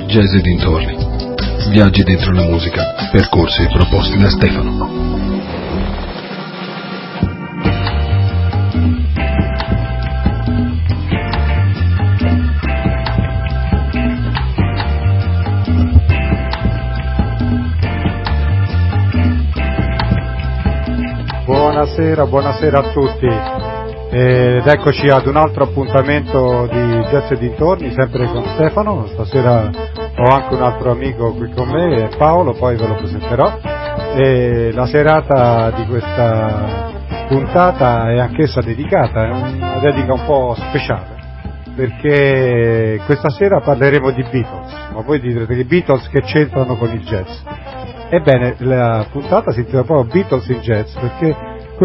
Jazz e dintorni. Viaggi dentro la musica, percorsi proposti da Stefano. Buonasera a tutti ed eccoci ad un altro appuntamento di Jazz e dintorni, sempre con Stefano. Stasera ho anche un altro amico qui con me, Paolo, poi ve lo presenterò. E la serata di questa puntata è anch'essa dedicata, è una dedica un po' speciale, perché questa sera parleremo di Beatles. Ma voi direte che Beatles che c'entrano con il jazz? Ebbene, la puntata si intitola proprio Beatles in Jazz, perché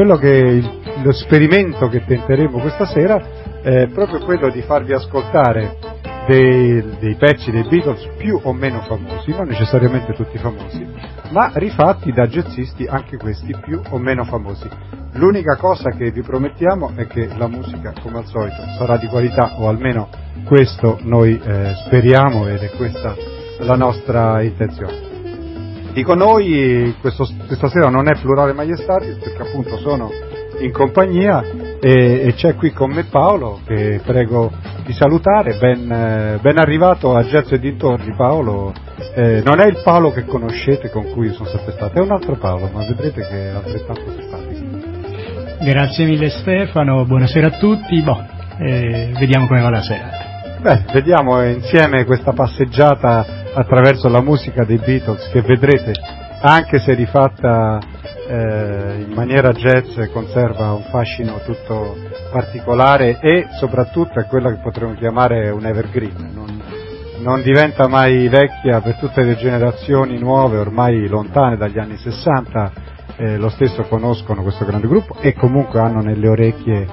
lo sperimento che tenteremo questa sera è proprio quello di farvi ascoltare dei pezzi dei Beatles più o meno famosi, non necessariamente tutti famosi, ma rifatti da jazzisti anche questi più o meno famosi. L'unica cosa che vi promettiamo è che la musica, come al solito, sarà di qualità, o almeno questo noi speriamo, ed è questa la nostra intenzione. Dico noi, questa sera non è plurale maiestatis, perché appunto sono in compagnia e c'è qui con me Paolo, che prego di salutare. Ben arrivato a Jazz e dintorni, Paolo. Non è il Paolo che conoscete, con cui sono sempre stato, è un altro Paolo, ma vedrete che è altrettanto simpatico. Grazie mille Stefano, buonasera a tutti. Vediamo come va la serata. Vediamo insieme questa passeggiata attraverso la musica dei Beatles, che vedrete, anche se rifatta in maniera jazz, conserva un fascino tutto particolare e soprattutto è quella che potremmo chiamare un evergreen, non diventa mai vecchia per tutte le generazioni nuove, ormai lontane dagli anni 60, lo stesso conoscono questo grande gruppo e comunque hanno nelle orecchie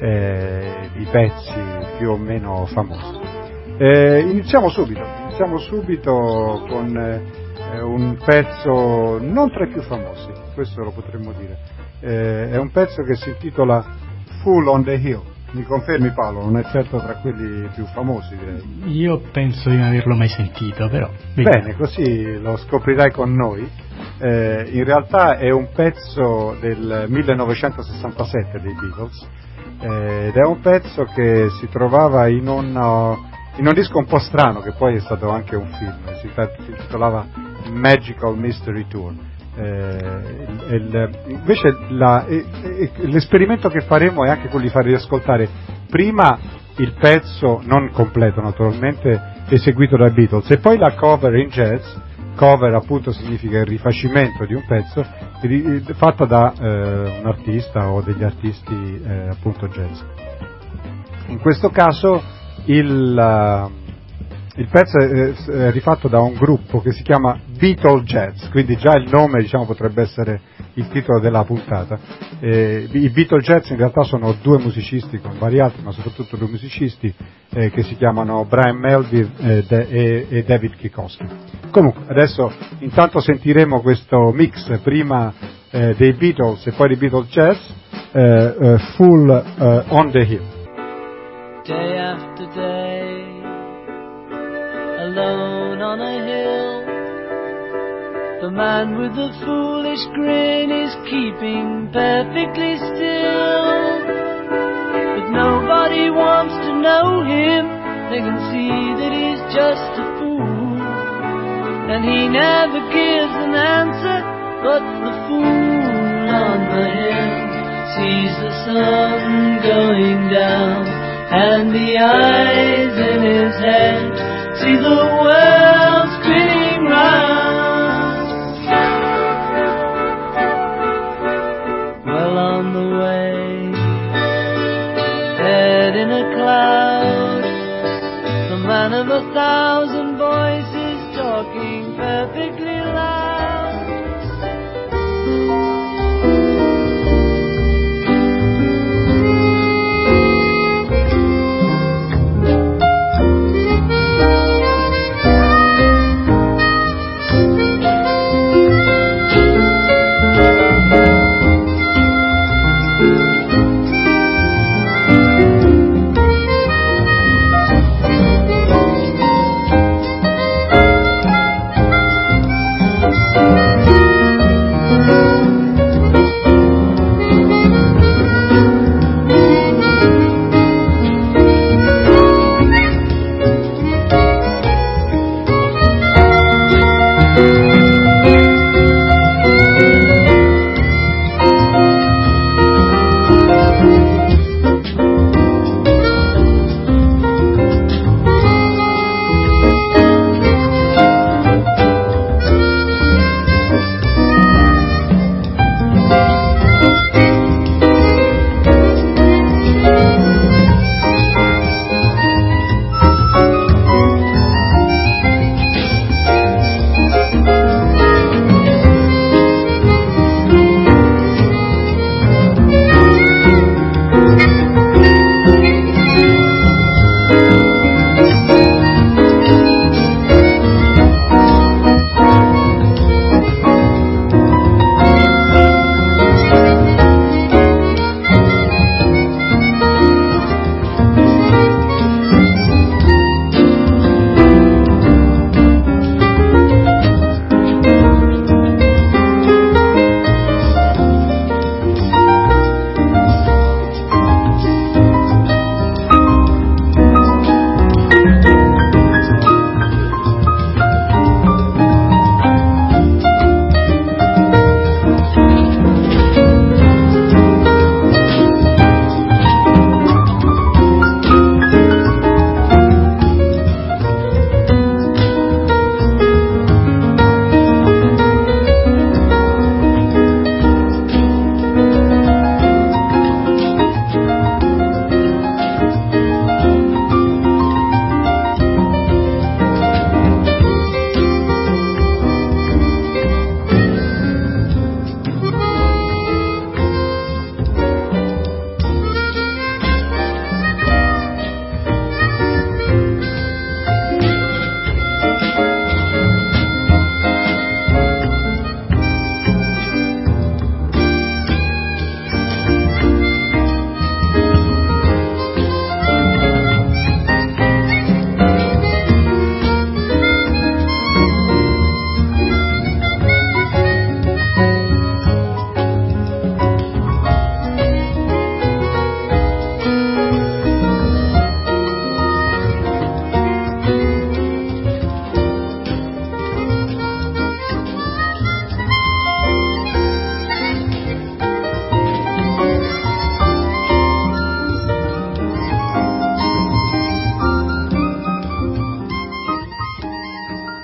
i pezzi più o meno famosi. Iniziamo subito con un pezzo non tra i più famosi, questo lo potremmo dire. È un pezzo che si intitola Fool on the Hill. Mi confermi, Paolo? Non è certo tra quelli più famosi, direi. Io penso di non averlo mai sentito, però. Bene, così lo scoprirai con noi. In realtà è un pezzo del 1967 dei Beatles, ed è un pezzo che si trovava in un disco un po' strano, che poi è stato anche un film, si intitolava Magical Mystery Tour. Invece l'esperimento che faremo è anche quello di farvi ascoltare prima il pezzo, non completo naturalmente, eseguito dai Beatles, e poi la cover in jazz. Cover appunto significa il rifacimento di un pezzo fatta da un artista o degli artisti appunto jazz. In questo caso il pezzo è rifatto da un gruppo che si chiama Beatle Jazz, quindi già il nome, diciamo, potrebbe essere il titolo della puntata. I Beatle Jazz in realtà sono due musicisti, con vari altri, ma soprattutto due musicisti che si chiamano Brian Melville e David Kikowski. Comunque, adesso intanto sentiremo questo mix prima dei Beatles e poi dei Beatle Jazz, Fool on the Hill. Day after day, alone on a hill, the man with the foolish grin is keeping perfectly still. But nobody wants to know him, they can see that he's just a fool. And he never gives an answer, but the fool on the hill sees the sun going down, and the eyes in his head see the world spinning round. Well on the way, head in a cloud, the man of 1,000 voices talking perfectly loud.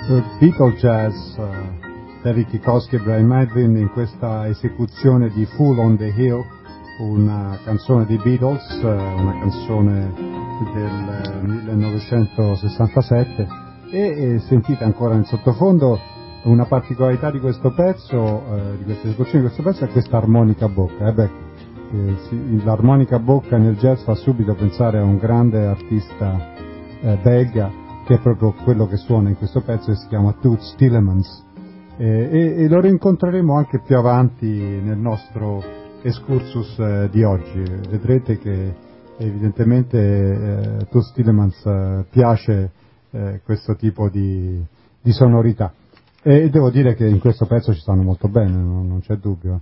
Beatle Jazz, David Kikowski e Brian Madden in questa esecuzione di Fool on the Hill, una canzone dei Beatles, una canzone del 1967, e sentite ancora in sottofondo una particolarità di questo pezzo, di questa esecuzione di questo pezzo, è questa armonica a bocca. L'armonica a bocca nel jazz fa subito pensare a un grande artista belga, che è proprio quello che suona in questo pezzo, e si chiama Toots Thielemans, e lo rincontreremo anche più avanti nel nostro excursus di oggi. Vedrete che evidentemente Toots Thielemans piace questo tipo di sonorità, e devo dire che in questo pezzo ci stanno molto bene, non c'è dubbio.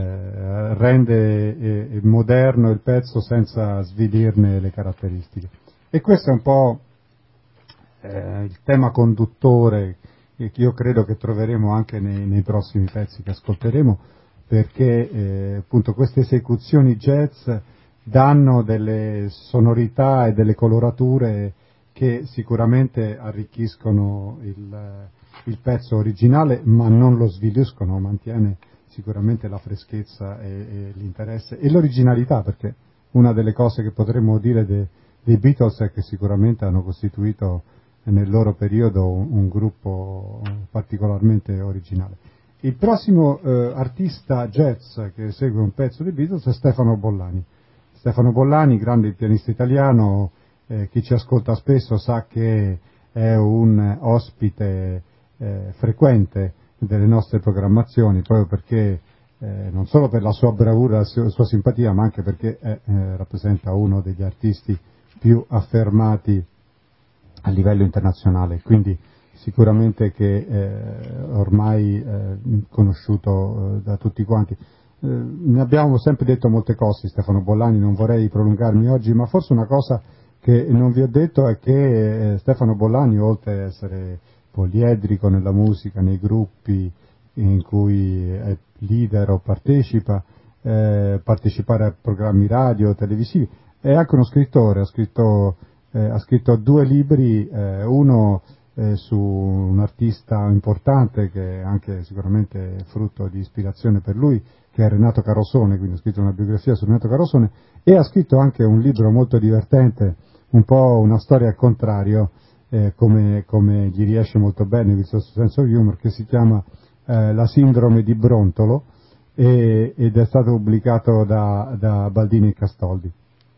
Rende moderno il pezzo senza svilirne le caratteristiche, e questo è un po' il tema conduttore che io credo che troveremo anche nei prossimi pezzi che ascolteremo, perché appunto queste esecuzioni jazz danno delle sonorità e delle colorature che sicuramente arricchiscono il pezzo originale, ma non lo sviliscono, mantiene sicuramente la freschezza e l'interesse e l'originalità, perché una delle cose che potremmo dire dei Beatles è che sicuramente hanno costituito nel loro periodo un gruppo particolarmente originale. Il prossimo artista jazz che esegue un pezzo dei Beatles è Stefano Bollani. Stefano Bollani, grande pianista italiano, chi ci ascolta spesso sa che è un ospite frequente delle nostre programmazioni, proprio perché non solo per la sua bravura, la sua simpatia, ma anche perché rappresenta uno degli artisti più affermati a livello internazionale, quindi sicuramente che ormai conosciuto da tutti quanti. Ne abbiamo sempre detto molte cose di Stefano Bollani, non vorrei prolungarmi oggi, ma forse una cosa che non vi ho detto è che Stefano Bollani, oltre ad essere poliedrico nella musica, nei gruppi in cui è leader o partecipa, partecipare a programmi radio, televisivi, è anche uno scrittore, ha scritto 2 libri, uno su un artista importante che è anche sicuramente frutto di ispirazione per lui, che è Renato Carosone, quindi ha scritto una biografia su Renato Carosone, e ha scritto anche un libro molto divertente, un po' una storia al contrario, come gli riesce molto bene il suo senso di humor, che si chiama La sindrome di Brontolo, ed è stato pubblicato da Baldini e Castoldi.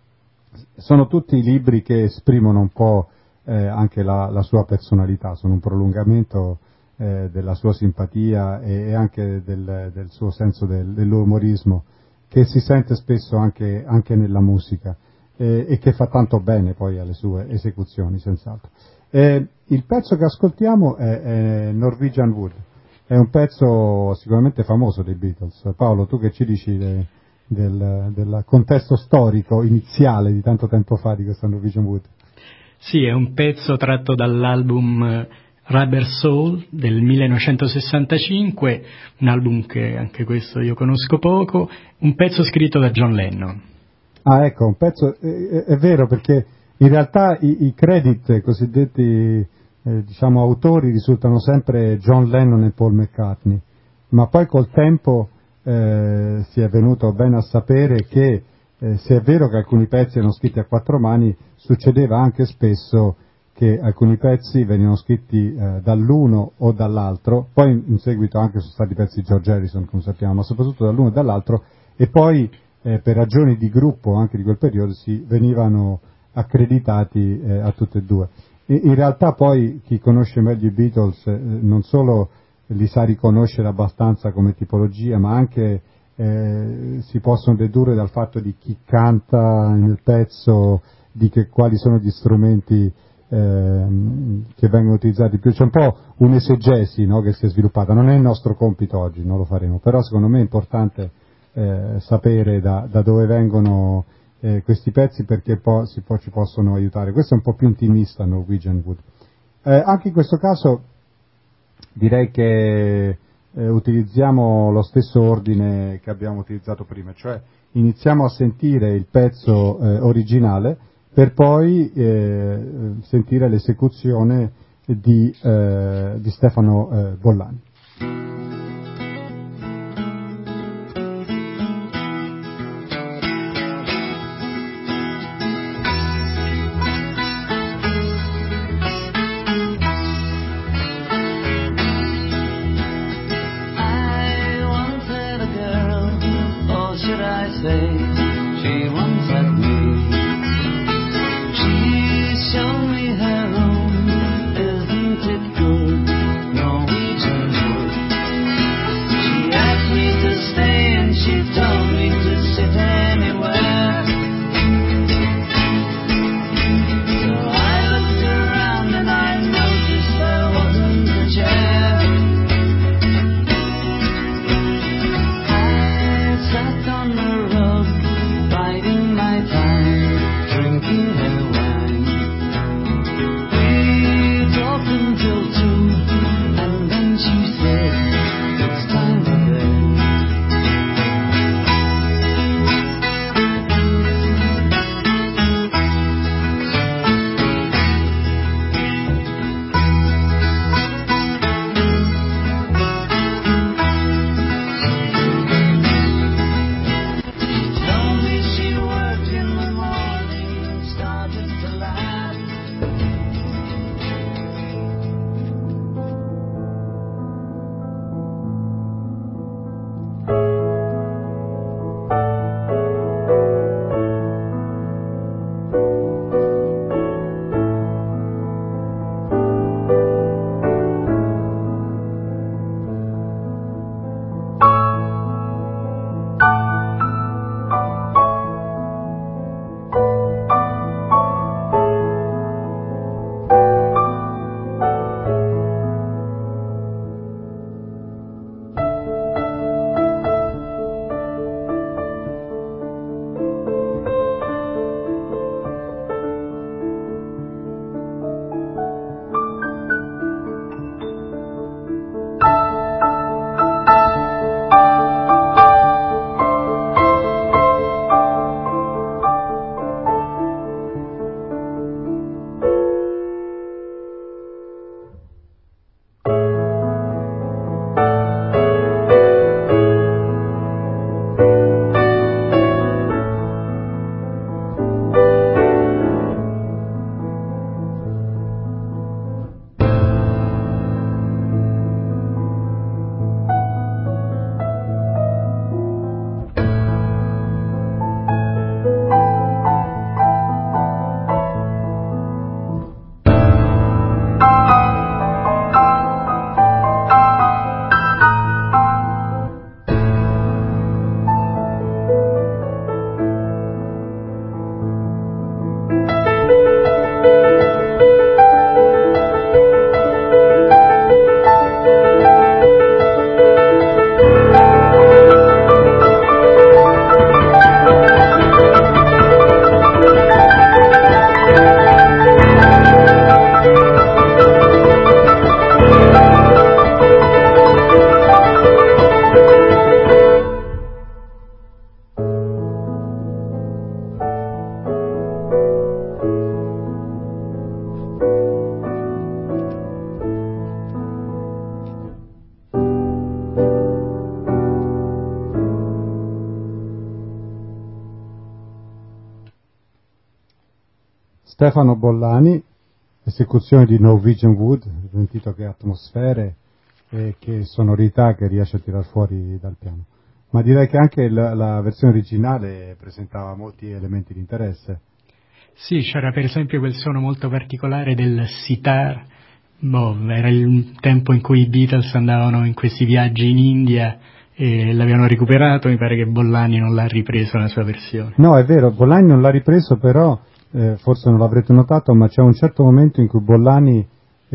Sono tutti libri che esprimono un po' anche la sua personalità, sono un prolungamento della sua simpatia e anche del suo senso dell'umorismo, che si sente spesso anche nella musica, e che fa tanto bene poi alle sue esecuzioni, senz'altro. Il pezzo che ascoltiamo è Norwegian Wood, è un pezzo sicuramente famoso dei Beatles. Paolo, tu che ci dici del contesto storico iniziale di tanto tempo fa di questa Norwegian Wood? Sì, è un pezzo tratto dall'album Rubber Soul del 1965, un album che anche questo io conosco poco, un pezzo scritto da John Lennon. Ah, ecco, un pezzo, è vero, perché in realtà i credit cosiddetti diciamo autori risultano sempre John Lennon e Paul McCartney, ma poi col tempo si è venuto bene a sapere che se è vero che alcuni pezzi erano scritti a 4 mani, succedeva anche spesso che alcuni pezzi venivano scritti dall'uno o dall'altro, poi in seguito anche sono stati pezzi di George Harrison, come sappiamo, ma soprattutto dall'uno e dall'altro, e poi per ragioni di gruppo anche di quel periodo si venivano accreditati a tutte e due. In realtà poi chi conosce meglio i Beatles non solo li sa riconoscere abbastanza come tipologia, ma anche si possono dedurre dal fatto di chi canta nel pezzo, quali sono gli strumenti che vengono utilizzati più. C'è un po' un'esegesi, no, che si è sviluppata, non è il nostro compito oggi, non lo faremo, però secondo me è importante sapere da dove vengono questi pezzi, perché poi ci possono aiutare. Questo è un po' più intimista, Norwegian Wood. Anche in questo caso direi che utilizziamo lo stesso ordine che abbiamo utilizzato prima, cioè iniziamo a sentire il pezzo originale per poi sentire l'esecuzione di Stefano Bollani. Stefano Bollani, esecuzione di Norwegian Wood, sentito che atmosfere e che sonorità che riesce a tirar fuori dal piano. Ma direi che anche la versione originale presentava molti elementi di interesse. Sì, c'era per esempio quel suono molto particolare del sitar. Era il tempo in cui i Beatles andavano in questi viaggi in India e l'avevano recuperato. Mi pare che Bollani non l'ha ripreso nella sua versione. No, è vero, Bollani non l'ha ripreso, però forse non l'avrete notato, ma c'è un certo momento in cui Bollani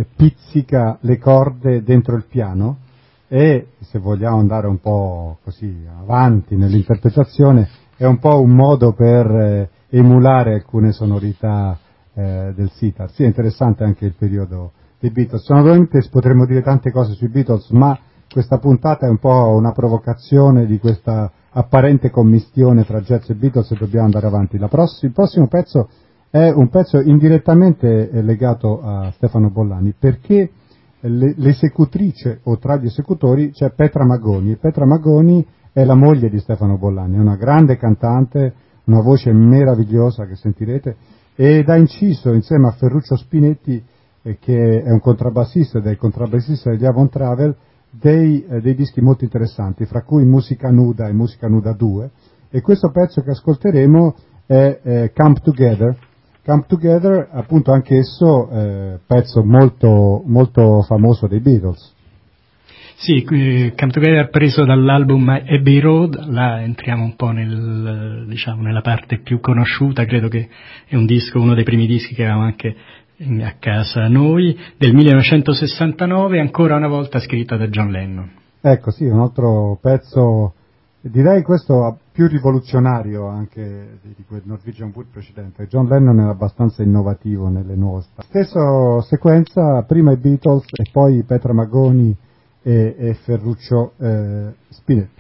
pizzica le corde dentro il piano e, se vogliamo andare un po' così avanti nell'interpretazione, è un po' un modo per emulare alcune sonorità del sitar. Sì, è interessante anche il periodo dei Beatles. Naturalmente potremmo dire tante cose sui Beatles, ma questa puntata è un po' una provocazione di questa apparente commistione tra jazz e Beatles e dobbiamo andare avanti. Il prossimo pezzo è un pezzo indirettamente legato a Stefano Bollani, perché l'esecutrice o tra gli esecutori c'è Petra Magoni, e Petra Magoni è la moglie di Stefano Bollani, è una grande cantante, una voce meravigliosa che sentirete, ed ha inciso insieme a Ferruccio Spinetti, che è un contrabbassista ed è il contrabbassista degli Avon Travel, dei dischi molto interessanti, fra cui Musica Nuda e Musica Nuda 2, e questo pezzo che ascolteremo è Come Together. Come Together, appunto, anch'esso pezzo molto, molto famoso dei Beatles. Sì, Come Together preso dall'album Abbey Road, là entriamo un po' nella parte più conosciuta, credo che è un disco, uno dei primi dischi che avevamo anche a casa noi, del 1969, ancora una volta scritta da John Lennon. Ecco, sì, un altro pezzo, direi questo più rivoluzionario anche di quel Norwegian Wood precedente. John Lennon era abbastanza innovativo nelle nuove stessa sequenza, prima i Beatles e poi Petra Magoni e Ferruccio Spinetti.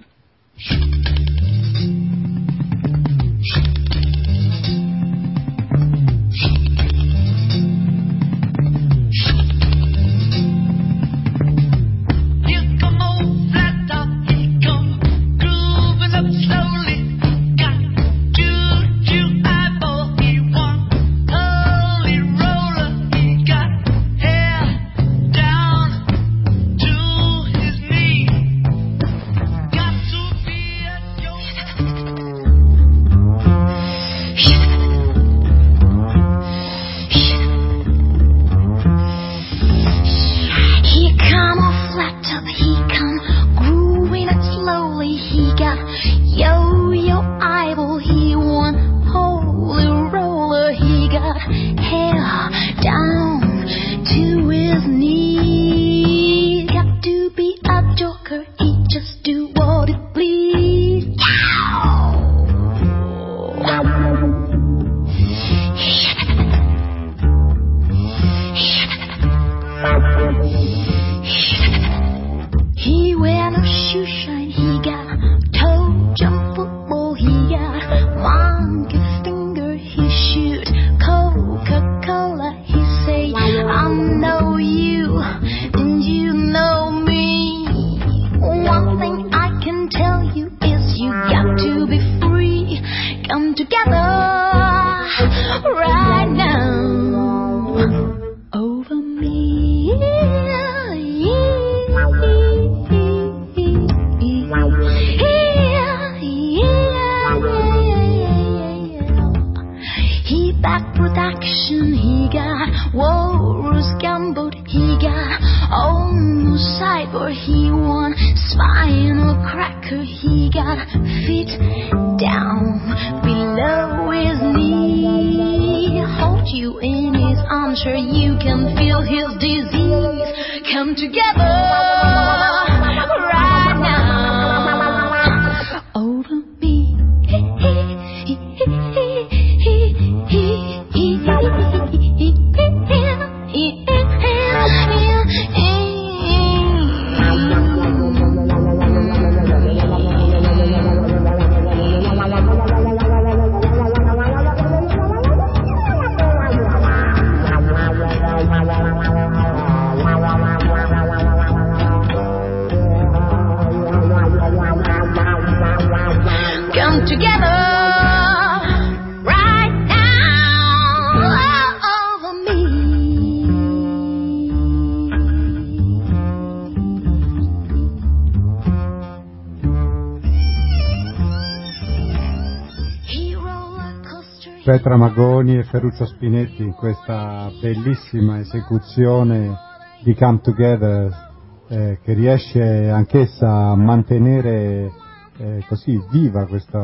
Petra Magoni e Ferruccio Spinetti in questa bellissima esecuzione di Come Together, che riesce anch'essa a mantenere così viva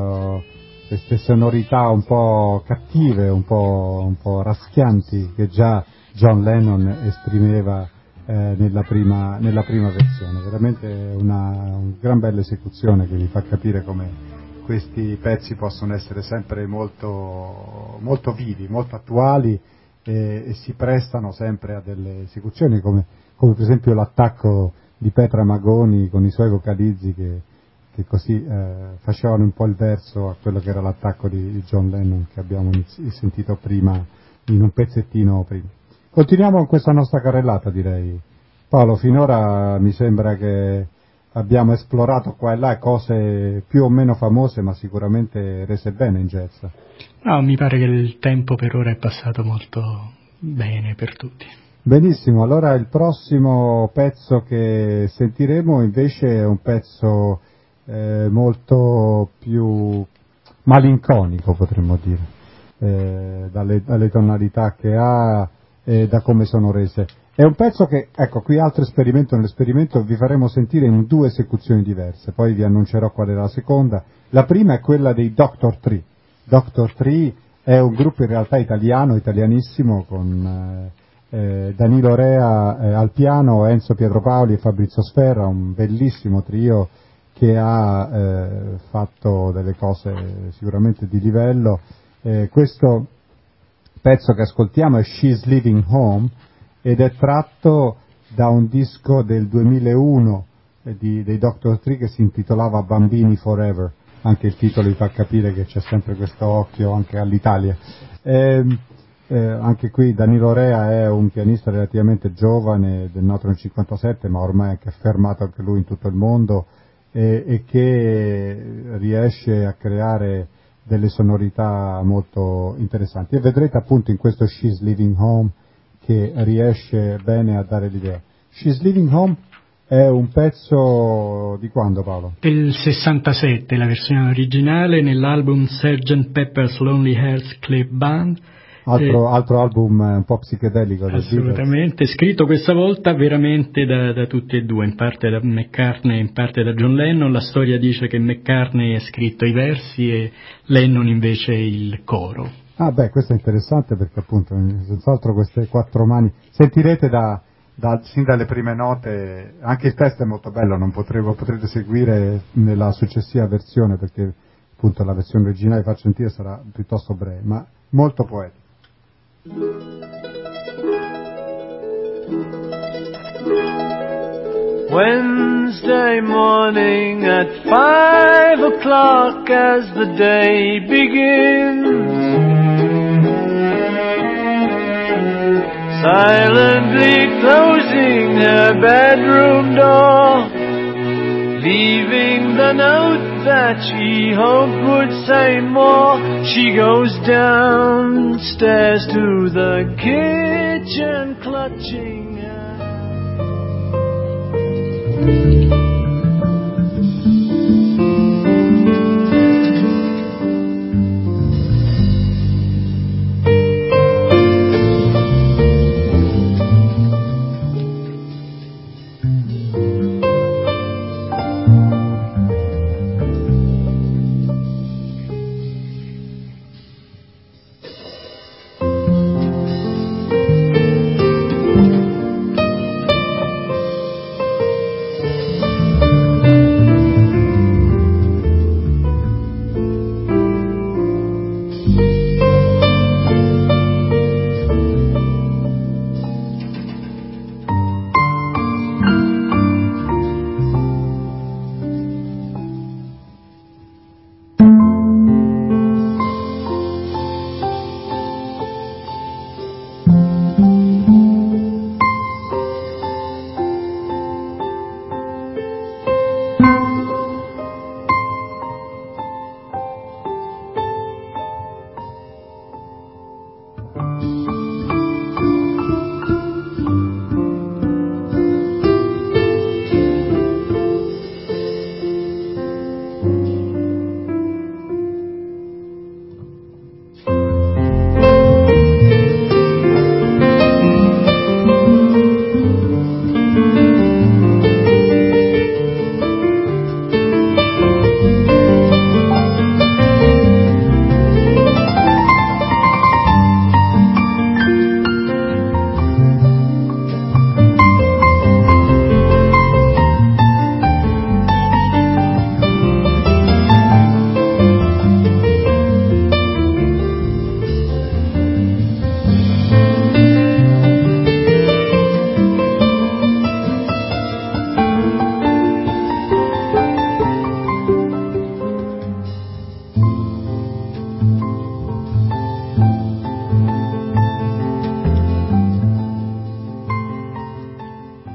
queste sonorità un po' cattive, un po' raschianti, che già John Lennon esprimeva nella prima versione. Veramente una gran bella esecuzione che vi fa capire come questi pezzi possono essere sempre molto, molto vivi, molto attuali, e si prestano sempre a delle esecuzioni come per esempio l'attacco di Petra Magoni con i suoi vocalizzi che che così facevano un po' il verso a quello che era l'attacco di John Lennon che abbiamo sentito prima in un pezzettino prima. Continuiamo con questa nostra carrellata, direi. Paolo, finora mi sembra che abbiamo esplorato qua e là cose più o meno famose, ma sicuramente rese bene in jazz. No, mi pare che il tempo per ora è passato molto bene per tutti. Benissimo, allora il prossimo pezzo che sentiremo invece è un pezzo molto più malinconico, potremmo dire, dalle tonalità che ha e da come sono rese. È un pezzo che, ecco, qui altro esperimento, nell'esperimento vi faremo sentire in 2 esecuzioni diverse, poi vi annuncerò qual è la seconda. La prima è quella dei Dr. Tree. Dr. Tree è un gruppo in realtà italianissimo, con Danilo Rea al piano, Enzo Pietropavoli e Fabrizio Sferra, un bellissimo trio che ha fatto delle cose sicuramente di livello. Questo pezzo che ascoltiamo è She's Leaving Home ed è tratto da un disco del 2001 dei Dr. Tree che si intitolava Bambini Forever. Anche il titolo vi fa capire che c'è sempre questo occhio anche all'Italia. Anche qui Danilo Rea è un pianista relativamente giovane, nato nel 1957, ma ormai anche affermato anche lui in tutto il mondo, e che riesce a creare delle sonorità molto interessanti. E vedrete appunto in questo She's Leaving Home che riesce bene a dare l'idea. She's Leaving Home è un pezzo di quando, Paolo? Del 67, la versione originale, nell'album Sgt. Pepper's Lonely Hearts Club Band. Altro album un po' psichedelico del assolutamente, Beatles. Scritto questa volta veramente da tutti e due, in parte da McCartney e in parte da John Lennon. La storia dice che McCartney ha scritto i versi e Lennon invece il coro. Ah beh, questo è interessante perché appunto senz'altro queste 4 mani sentirete sin dalle prime note. Anche il testo è molto bello, non potrete seguire nella successiva versione perché appunto la versione originale che faccio sentire sarà piuttosto breve, ma molto poetico. Wednesday morning at 5 o'clock as the day begins, silently closing her bedroom door, leaving the note that she hoped would say more. She goes downstairs to the kitchen, clutching her.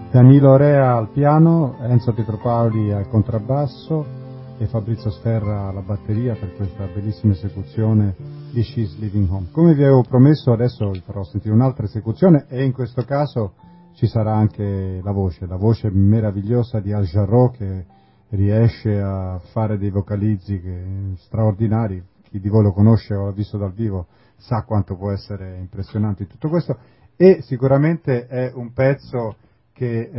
Danilo Rea al piano, Enzo Pietropaoli al contrabbasso e Fabrizio Sterra alla batteria per questa bellissima esecuzione di She's Living Home. Come vi avevo promesso, adesso vi farò sentire un'altra esecuzione e in questo caso ci sarà anche la voce meravigliosa di Al Jarreau, che riesce a fare dei vocalizzi straordinari. Chi di voi lo conosce o l'ha visto dal vivo sa quanto può essere impressionante tutto questo, e sicuramente è un pezzo che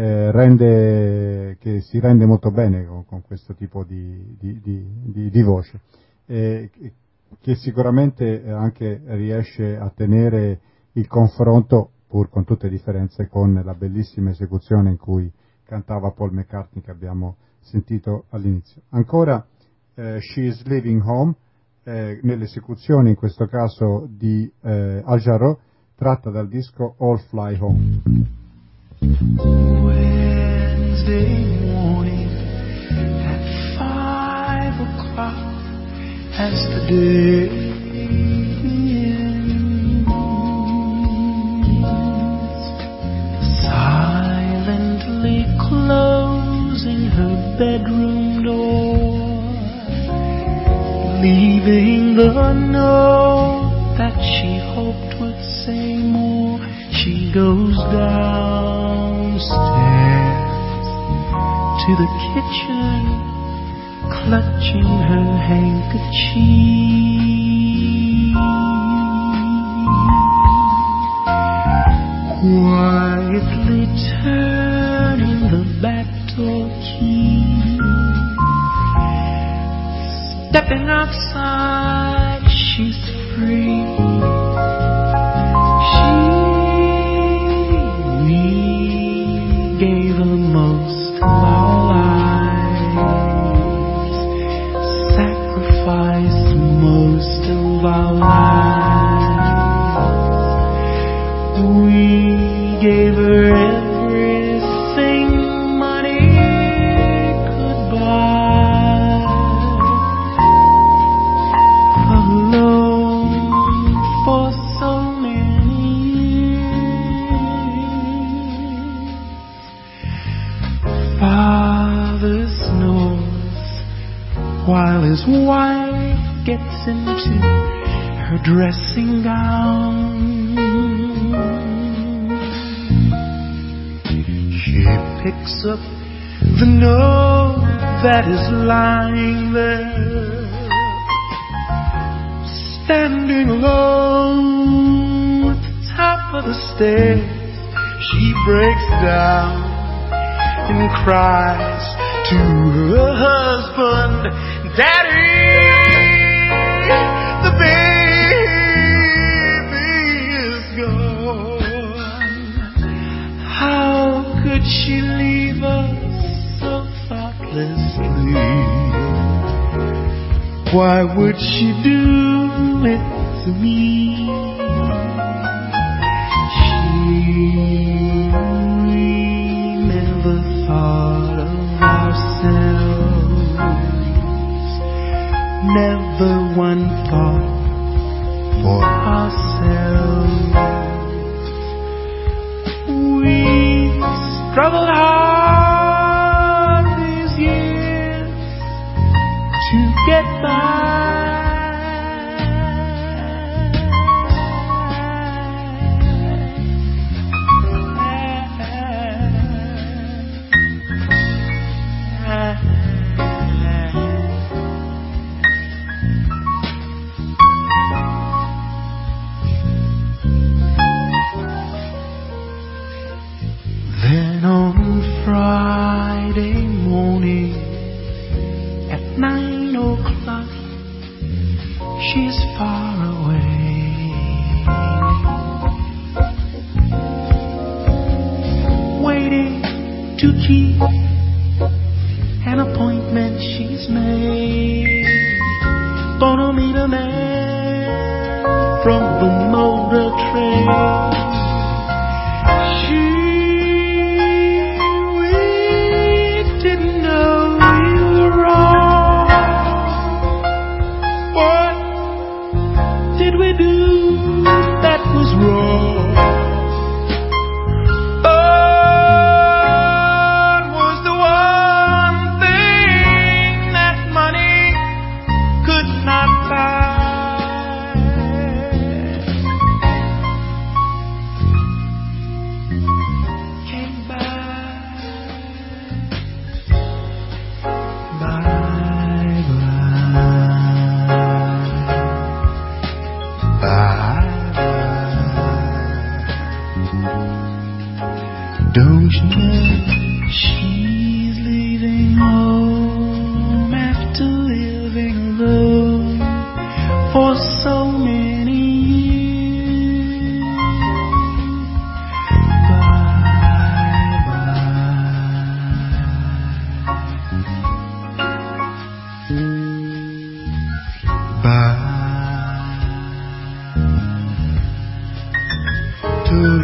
si rende molto bene con questo tipo di voce, che sicuramente anche riesce a tenere il confronto, pur con tutte le differenze, con la bellissima esecuzione in cui cantava Paul McCartney che abbiamo sentito all'inizio. Ancora She's Living Home, nell'esecuzione in questo caso di Al Jarreau, tratta dal disco All Fly Home. Wednesday morning at 5 o'clock as the day ends, silently closing her bedroom door, leaving the note that she hoped would say more. She goes downstairs to the kitchen, clutching her handkerchief, quietly turning the back door key, stepping outside, she's free. Gave her most of our lives, sacrificed most of our lives. We gave her everything money could buy, alone for so many years. Father snores while his wife gets into her dressing gown. She picks up the note that is lying there, standing alone at the top of the stairs. She breaks down and cries to her husband, "Daddy, the baby is gone. How could she leave us so thoughtlessly? Why would she do it to me? Thought of ourselves, never one thought for ourselves. We struggled hard these years to get by. Then on Friday morning at 9 o'clock, she's far away, waiting to keep an appointment she's made. Gonna meet a man from the motor train. That was wrong. Oh, She's leaving home after living alone for so many years. Bye bye. Bye to you.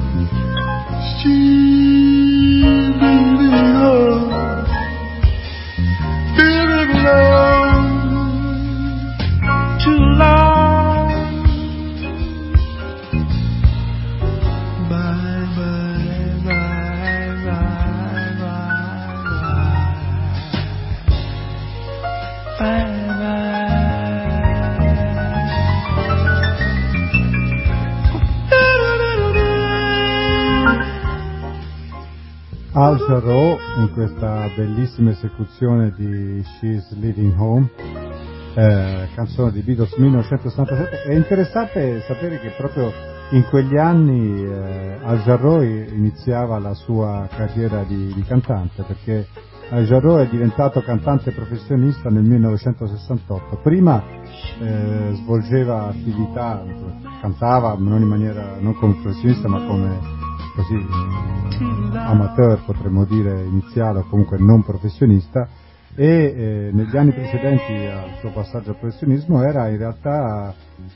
Al Jarreau in questa bellissima esecuzione di She's Leaving Home, canzone di Beatles 1967. È interessante sapere che proprio in quegli anni Al Jarreau iniziava la sua carriera di cantante, perché Al Jarreau è diventato cantante professionista nel 1968. Prima svolgeva attività, cantava non in maniera non come professionista ma come così amateur, potremmo dire, iniziale, o comunque non professionista, e negli anni precedenti al suo passaggio al professionismo era in realtà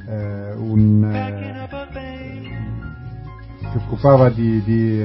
si occupava di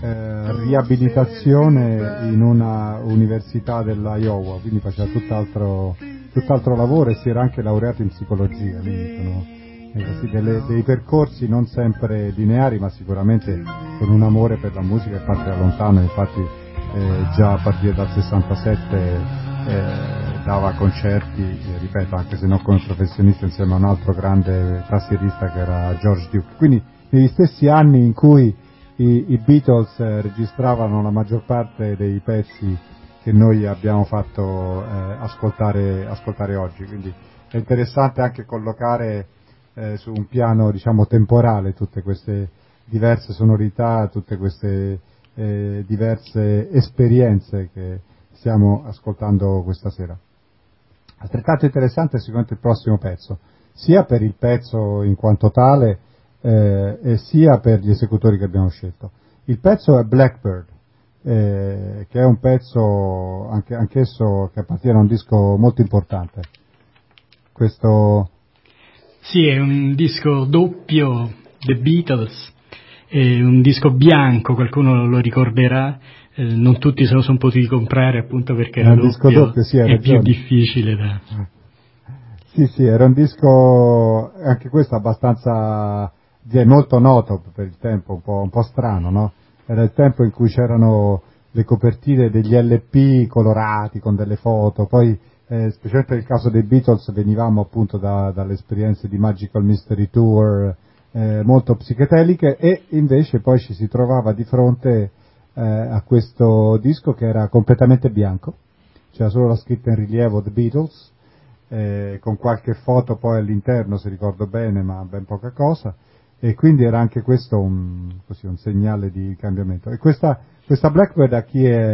riabilitazione in una università dell'Iowa, quindi faceva tutt'altro lavoro, e si era anche laureato in psicologia, quindi sono dei percorsi non sempre lineari, ma sicuramente con un amore per la musica che parte da lontano. Infatti già a partire dal 67 dava concerti, ripeto, anche se non come professionista, insieme a un altro grande tassierista che era George Duke. Quindi negli stessi anni in cui i Beatles registravano la maggior parte dei pezzi che noi abbiamo fatto ascoltare oggi, quindi è interessante anche collocare su un piano, diciamo, temporale tutte queste diverse sonorità, tutte queste diverse esperienze che stiamo ascoltando questa sera. Altrettanto interessante è sicuramente il prossimo pezzo, sia per il pezzo in quanto tale e sia per gli esecutori che abbiamo scelto. Il pezzo è Blackbird, che è un pezzo anch'esso che appartiene a un disco molto importante. Questo sì, è un disco doppio, The Beatles, è un disco bianco, qualcuno lo ricorderà, non tutti se lo sono potuti comprare appunto perché era doppio, sì, è più difficile da... Sì, era un disco, anche questo abbastanza, molto noto per il tempo, un po' strano, no? Era il tempo in cui c'erano le copertine degli LP colorati con delle foto, poi specialmente nel caso dei Beatles venivamo appunto dalle esperienze di Magical Mystery Tour molto psichedeliche, e invece poi ci si trovava di fronte a questo disco che era completamente bianco, c'era solo la scritta in rilievo The Beatles, con qualche foto poi all'interno, se ricordo bene, ma ben poca cosa, e quindi era anche questo un segnale di cambiamento. E questa Blackbird a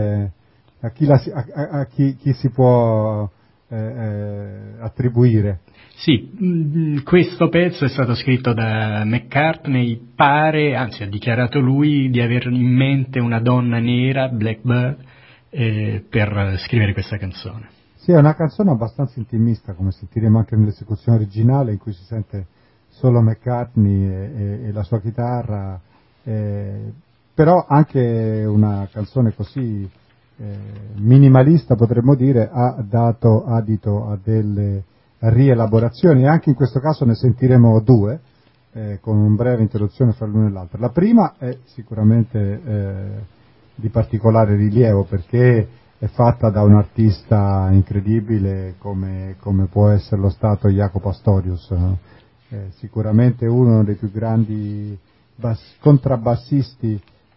chi si può attribuire? Sì, questo pezzo è stato scritto da McCartney, pare, anzi ha dichiarato lui di avere in mente una donna nera, Blackbird, per scrivere questa canzone. Sì, è una canzone abbastanza intimista, come sentiremo anche nell'esecuzione originale, in cui si sente solo McCartney e la sua chitarra, però anche una canzone così minimalista, potremmo dire, ha dato adito a delle rielaborazioni, e anche in questo caso ne sentiremo due, con un breve introduzione fra l'uno e l'altro. La prima è sicuramente di particolare rilievo, perché è fatta da un artista incredibile come può essere lo stato Jaco Pastorius, no? Sicuramente uno dei più grandi contrabbassisti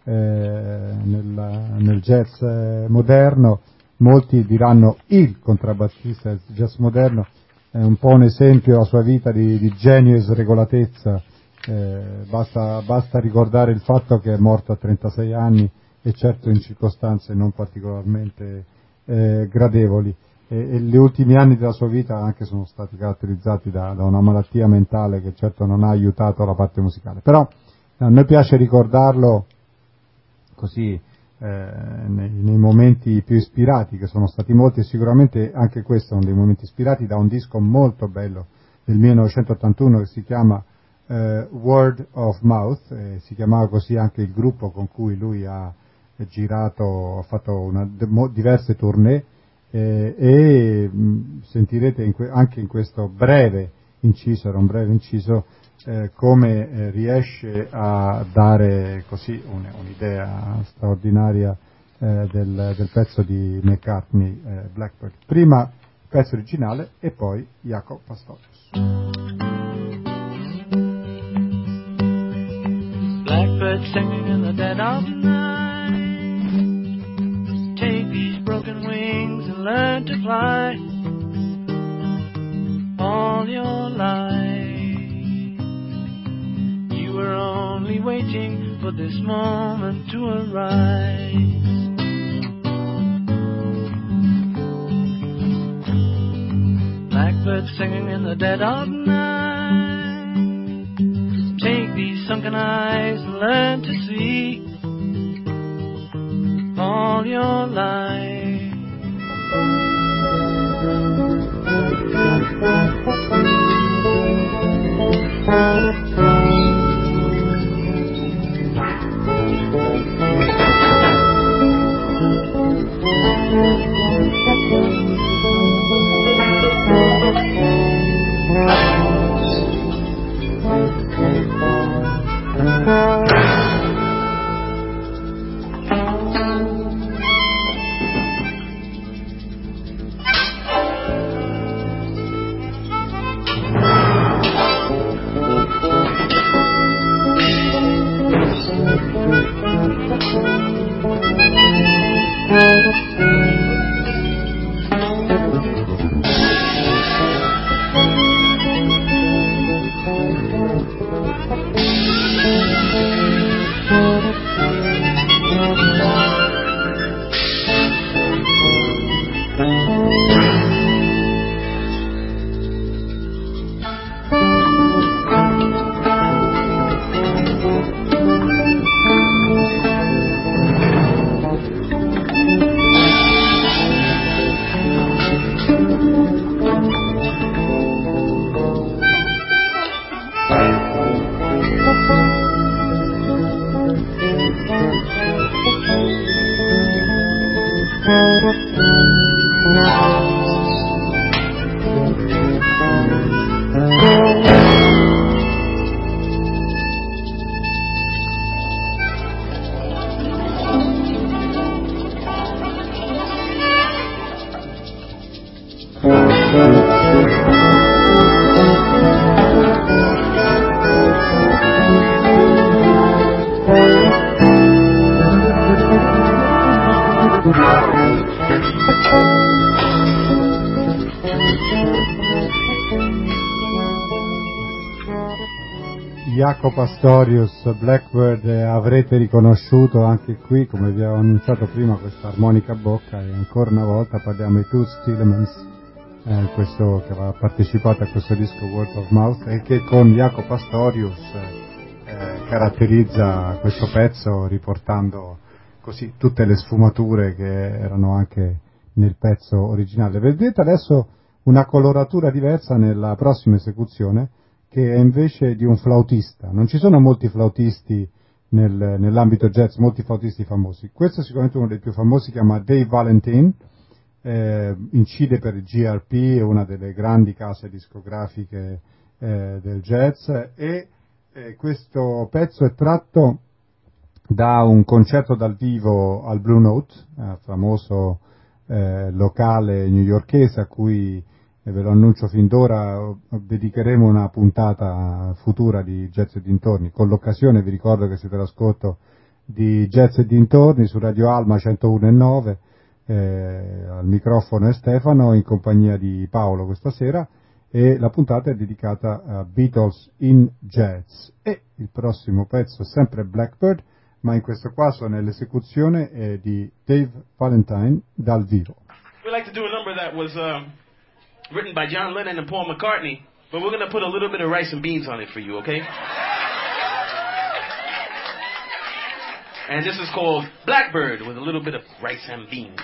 nel jazz moderno. Molti diranno il contrabbassista del jazz moderno, è un po' un esempio la sua vita di genio e sregolatezza, basta ricordare il fatto che è morto a 36 anni e certo in circostanze non particolarmente gradevoli. E gli ultimi anni della sua vita anche sono stati caratterizzati da una malattia mentale che certo non ha aiutato la parte musicale. Però a noi piace ricordarlo così nei momenti più ispirati, che sono stati molti, e sicuramente anche questo è uno dei momenti ispirati da un disco molto bello del 1981 che si chiama Word of Mouth, si chiamava così anche il gruppo con cui lui ha girato, ha fatto diverse tournée, e sentirete anche in questo breve inciso, era un breve inciso, come riesce a dare così un'idea straordinaria del pezzo di McCartney, Blackbird. Prima il pezzo originale e poi Jaco Pastorius. Blackbird singing in the dead of night. Take these broken wings and learn to fly all your life. You were only waiting for this moment to arise. Blackbird singing in the dead of night. Take these sunken eyes and learn to see all your life. Jaco Pastorius, Blackbird, avrete riconosciuto anche qui, come vi avevo annunciato prima, questa armonica a bocca, e ancora una volta parliamo di Toots Thielemans, questo che aveva partecipato a questo disco Word of Mouth e che con Jaco Pastorius caratterizza questo pezzo, riportando così tutte le sfumature che erano anche nel pezzo originale. Vedete adesso una coloratura diversa nella prossima esecuzione, che è invece di un flautista. Non ci sono molti flautisti nell'ambito jazz, molti flautisti famosi. Questo è sicuramente uno dei più famosi, si chiama Dave Valentine, incide per il GRP, una delle grandi case discografiche del jazz, e questo pezzo è tratto da un concerto dal vivo al Blue Note, famoso locale newyorkese a cui, ve lo annuncio fin d'ora, dedicheremo una puntata futura di Jazz e dintorni. Con l'occasione vi ricordo che siete all'ascolto di Jazz e dintorni su Radio Alma 101.9, al microfono è Stefano in compagnia di Paolo questa sera, e la puntata è dedicata a Beatles in Jazz. E il prossimo pezzo è sempre Blackbird, ma in questo caso nell'esecuzione è di Dave Valentine dal vivo. We like to do a number that was written by John Lennon and Paul McCartney, but we're going to put a little bit of rice and beans on it for you, okay? And this is called Blackbird with a little bit of rice and beans.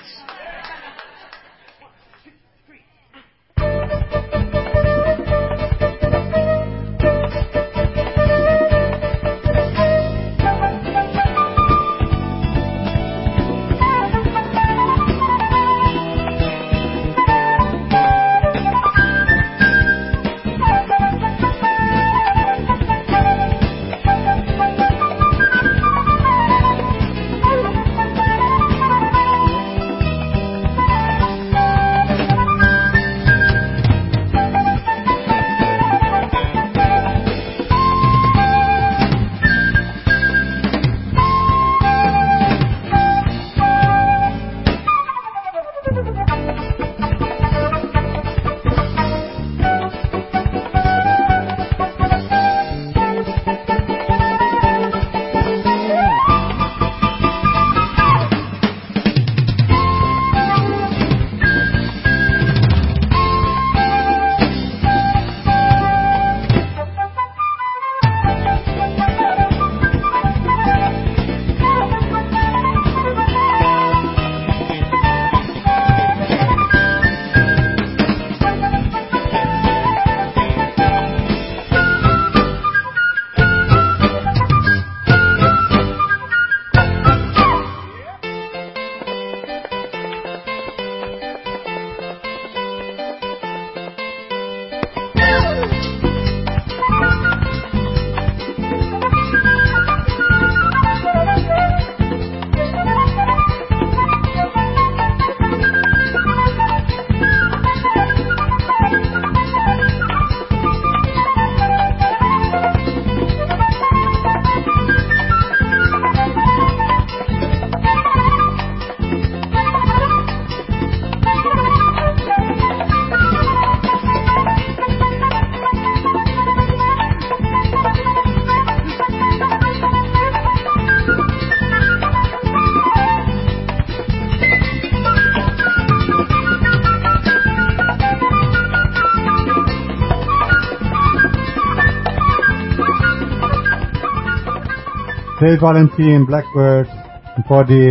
Dave Valentine, Blackbird, un po' di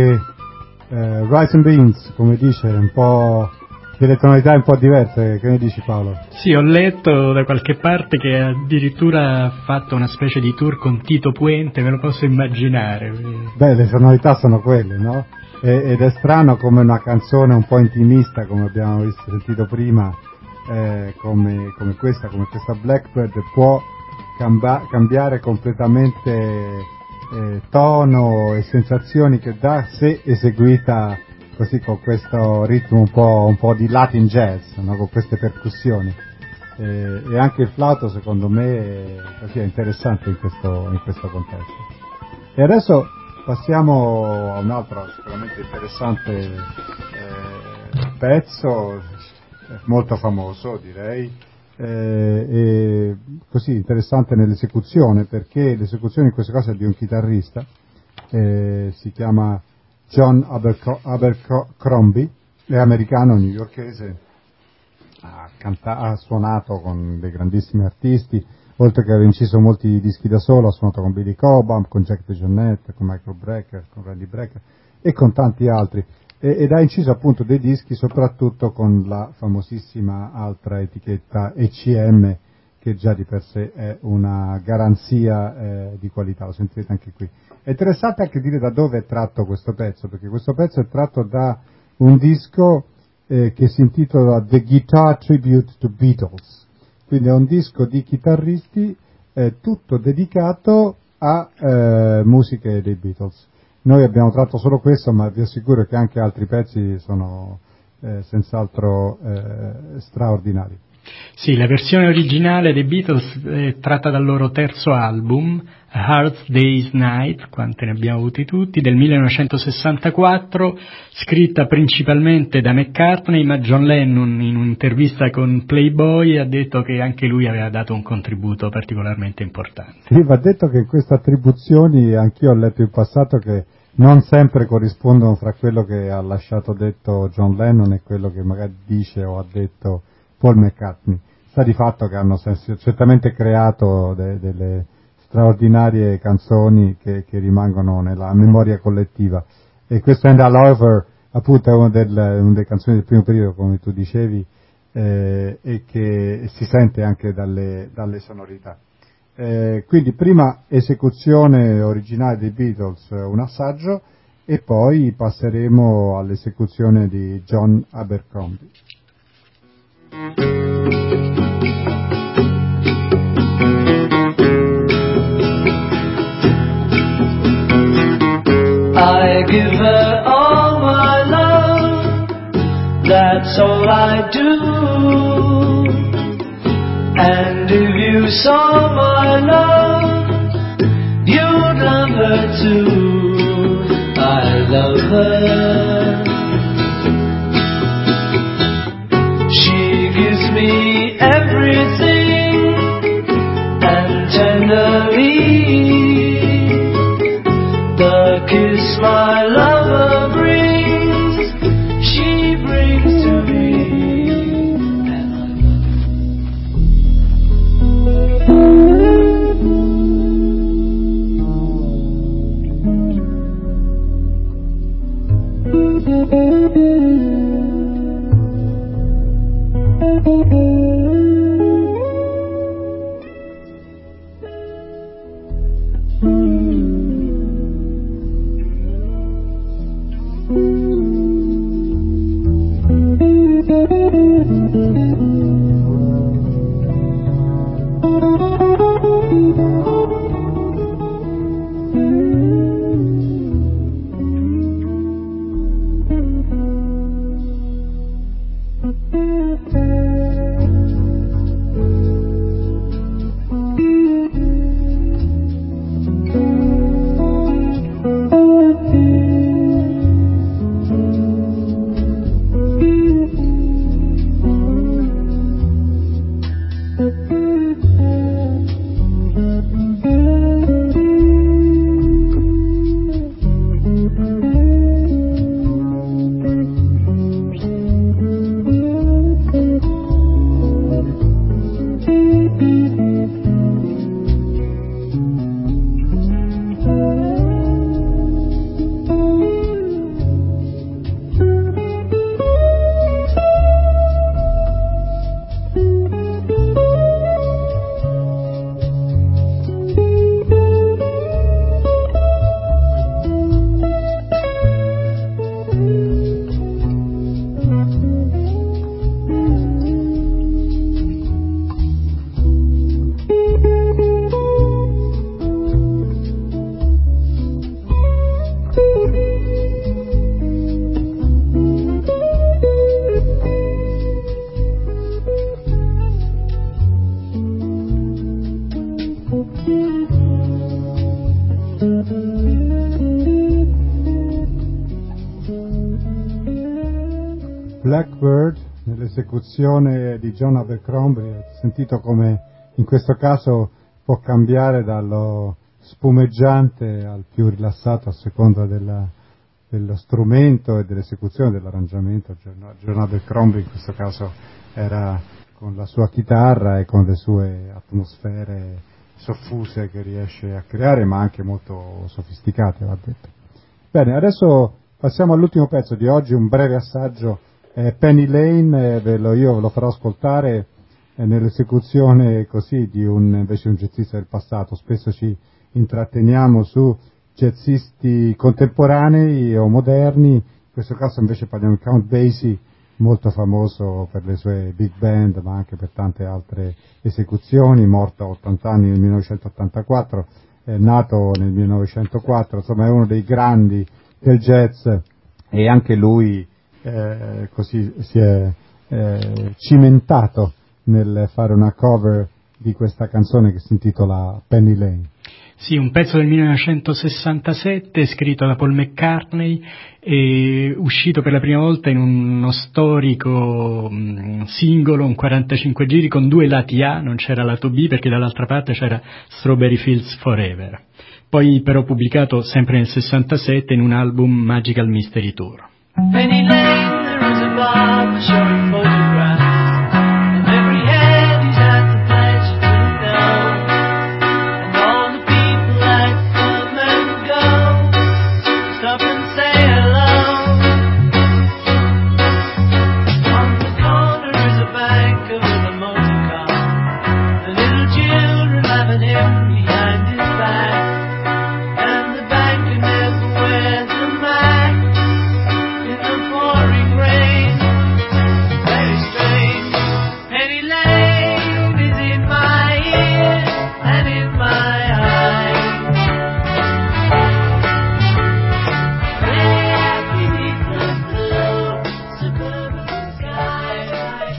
rice and beans, come dice, un po' delle tonalità un po' diverse. Che ne dici, Paolo? Sì, ho letto da qualche parte che addirittura ha fatto una specie di tour con Tito Puente, me lo posso immaginare. Beh, le tonalità sono quelle, no? Ed è strano come una canzone un po' intimista, come abbiamo sentito prima, come questa Blackbird, può cambiare completamente tono e sensazioni che dà se eseguita così, con questo ritmo un po' di Latin jazz, no? Con queste percussioni, e anche il flauto secondo me così è interessante in questo contesto. E adesso passiamo a un altro sicuramente interessante pezzo, molto famoso direi, e così interessante nell'esecuzione, perché l'esecuzione in questo caso è di un chitarrista, si chiama John Abercrombie, è americano, newyorkese, ha suonato con dei grandissimi artisti, oltre che aver inciso molti dischi da solo, ha suonato con Billy Cobham, con Jack DeJohnette, con Michael Brecker, con Randy Brecker e con tanti altri, ed ha inciso appunto dei dischi soprattutto con la famosissima altra etichetta ECM, che già di per sé è una garanzia di qualità, lo sentirete anche qui. È interessante anche dire da dove è tratto questo pezzo, perché questo pezzo è tratto da un disco che si intitola The Guitar Tribute to Beatles, quindi è un disco di chitarristi tutto dedicato a musiche dei Beatles. Noi abbiamo tratto solo questo, ma vi assicuro che anche altri pezzi sono senz'altro straordinari. Sì, la versione originale dei Beatles è tratta dal loro terzo album, A Hard Day's Night, quante ne abbiamo avuti tutti, del 1964, scritta principalmente da McCartney, ma John Lennon in un'intervista con Playboy ha detto che anche lui aveva dato un contributo particolarmente importante. Sì, va detto che in queste attribuzioni anch'io ho letto in passato che non sempre corrispondono fra quello che ha lasciato detto John Lennon e quello che magari dice o ha detto Paul McCartney. Sta di fatto che hanno certamente creato delle straordinarie canzoni che rimangono nella memoria collettiva, e questo End All Over appunto è una delle canzoni del primo periodo, come tu dicevi, e che si sente anche dalle sonorità. Quindi prima esecuzione originale dei Beatles, un assaggio, e poi passeremo all'esecuzione di John Abercrombie. I give her all my love, that's all I do. And if you saw my love, you'd love her too. I love her. She gives me everything, and tenderly the kiss my lover brings, she brings to me, and I love Blackbird, nell'esecuzione di John Abercrombie, ho sentito come in questo caso può cambiare dallo spumeggiante al più rilassato a seconda dello strumento e dell'esecuzione dell'arrangiamento. John Abercrombie in questo caso era con la sua chitarra e con le sue atmosfere soffuse che riesce a creare, ma anche molto sofisticate, va detto. Bene, adesso passiamo all'ultimo pezzo di oggi, un breve assaggio. Penny Lane, io ve lo farò ascoltare nell'esecuzione così di invece un jazzista del passato. Spesso ci intratteniamo su jazzisti contemporanei o moderni, in questo caso invece parliamo di Count Basie, molto famoso per le sue big band ma anche per tante altre esecuzioni, morto a 80 anni nel 1984, nato nel 1904, insomma è uno dei grandi del jazz, e anche lui così si è cimentato nel fare una cover di questa canzone che si intitola Penny Lane. Sì, un pezzo del 1967 scritto da Paul McCartney e uscito per la prima volta in uno storico singolo, un 45 giri con 2 lati A, non c'era lato B perché dall'altra parte c'era Strawberry Fields Forever. Poi però pubblicato sempre nel 67 in un album Magical Mystery Tour. Penny Lane, there is a barber showing photographs of every head he's had the pleasure to know, and all the people that come and go, stop and say hello. On the corner is a banker with a motor car, the little children laughing him behind his back, and the banker never wears a mask in the pouring rain. Very strange. Penny Lane is in my ear and in my eyes. Beneath the blue suburban sky, I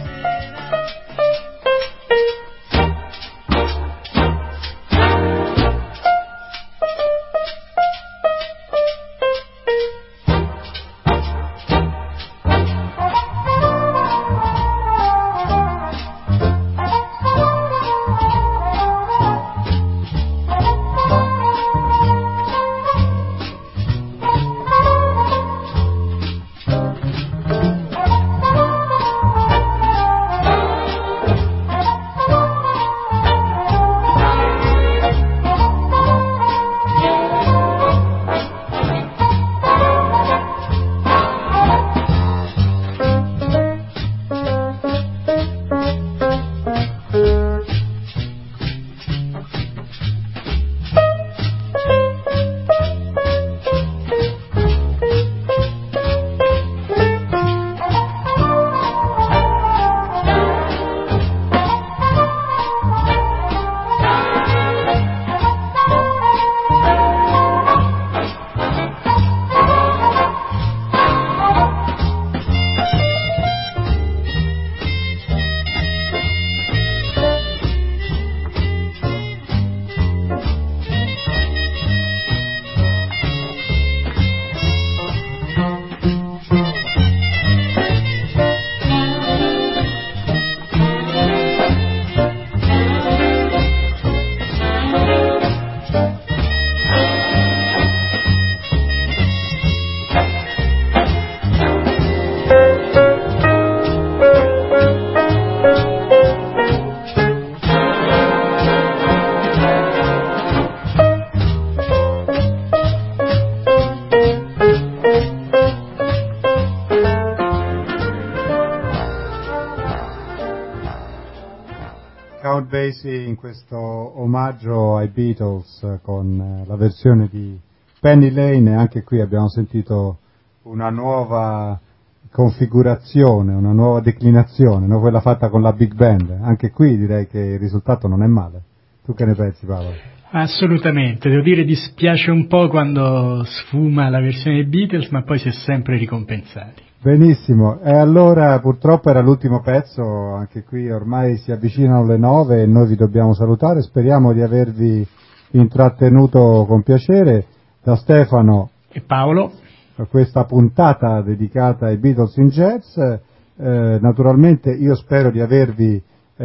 Count Basie in questo omaggio ai Beatles con la versione di Penny Lane, e anche qui abbiamo sentito una nuova configurazione, una nuova declinazione, no? Quella fatta con la Big Band. Anche qui direi che il risultato non è male. Tu che ne pensi, Paolo? Assolutamente, devo dire dispiace un po' quando sfuma la versione dei Beatles, ma poi si è sempre ricompensati. Benissimo, e allora purtroppo era l'ultimo pezzo, anche qui ormai si avvicinano le 9 e noi vi dobbiamo salutare, speriamo di avervi intrattenuto con piacere. Da Stefano e Paolo, questa puntata dedicata ai Beatles in Jazz, naturalmente io spero di avervi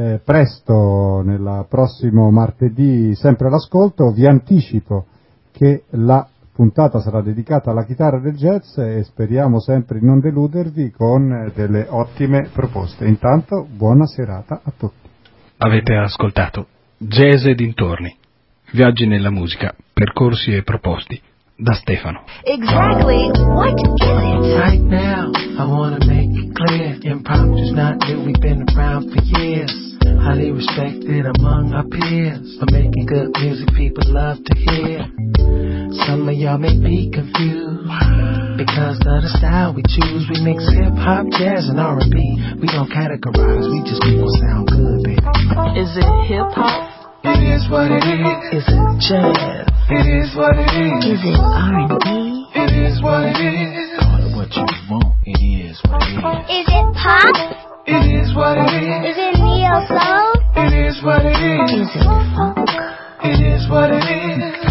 presto nel prossimo martedì sempre all'ascolto. Vi anticipo che la puntata sarà dedicata alla chitarra del jazz e speriamo sempre di non deludervi con delle ottime proposte. Intanto buona serata a tutti. Avete ascoltato Jazz e dintorni, viaggi nella musica, percorsi e proposti da Stefano. Exactly what is it? Right now, I want to make it clear. Impromptu's not new, we've been around for years. Highly respected among our peers. For making good music people love to hear. Some of y'all may be confused because of the style we choose. We mix hip-hop, jazz, and R&B. We don't categorize, we just make it sound good, baby. Is it hip-hop? It is what it is. Is it jazz? It is what it is. Is it R&B? It is what it is. Call it what you want. It is what it is. Is it pop? It is what it is. Is it neo soul? It is what it is. Is it funk? It is what it is.